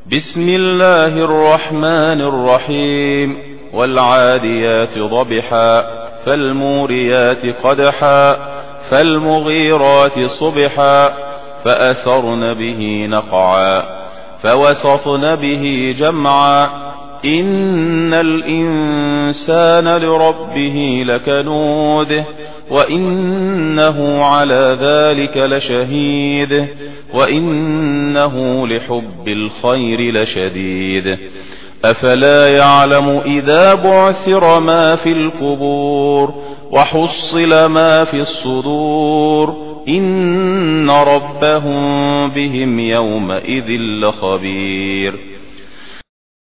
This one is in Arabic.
بسم الله الرحمن الرحيم. والعاديات ضبحا فالموريات قدحا فالمغيرات صبحا فأثرن به نقعا فوسطن به جمعا إن الإنسان لربه لكنود وإنه على ذلك لشهيد وإنه لحب الخير لشديد أفلا يعلم إذا بعثر ما في القبور وحصل ما في الصدور إن ربهم بهم يومئذ لخبير.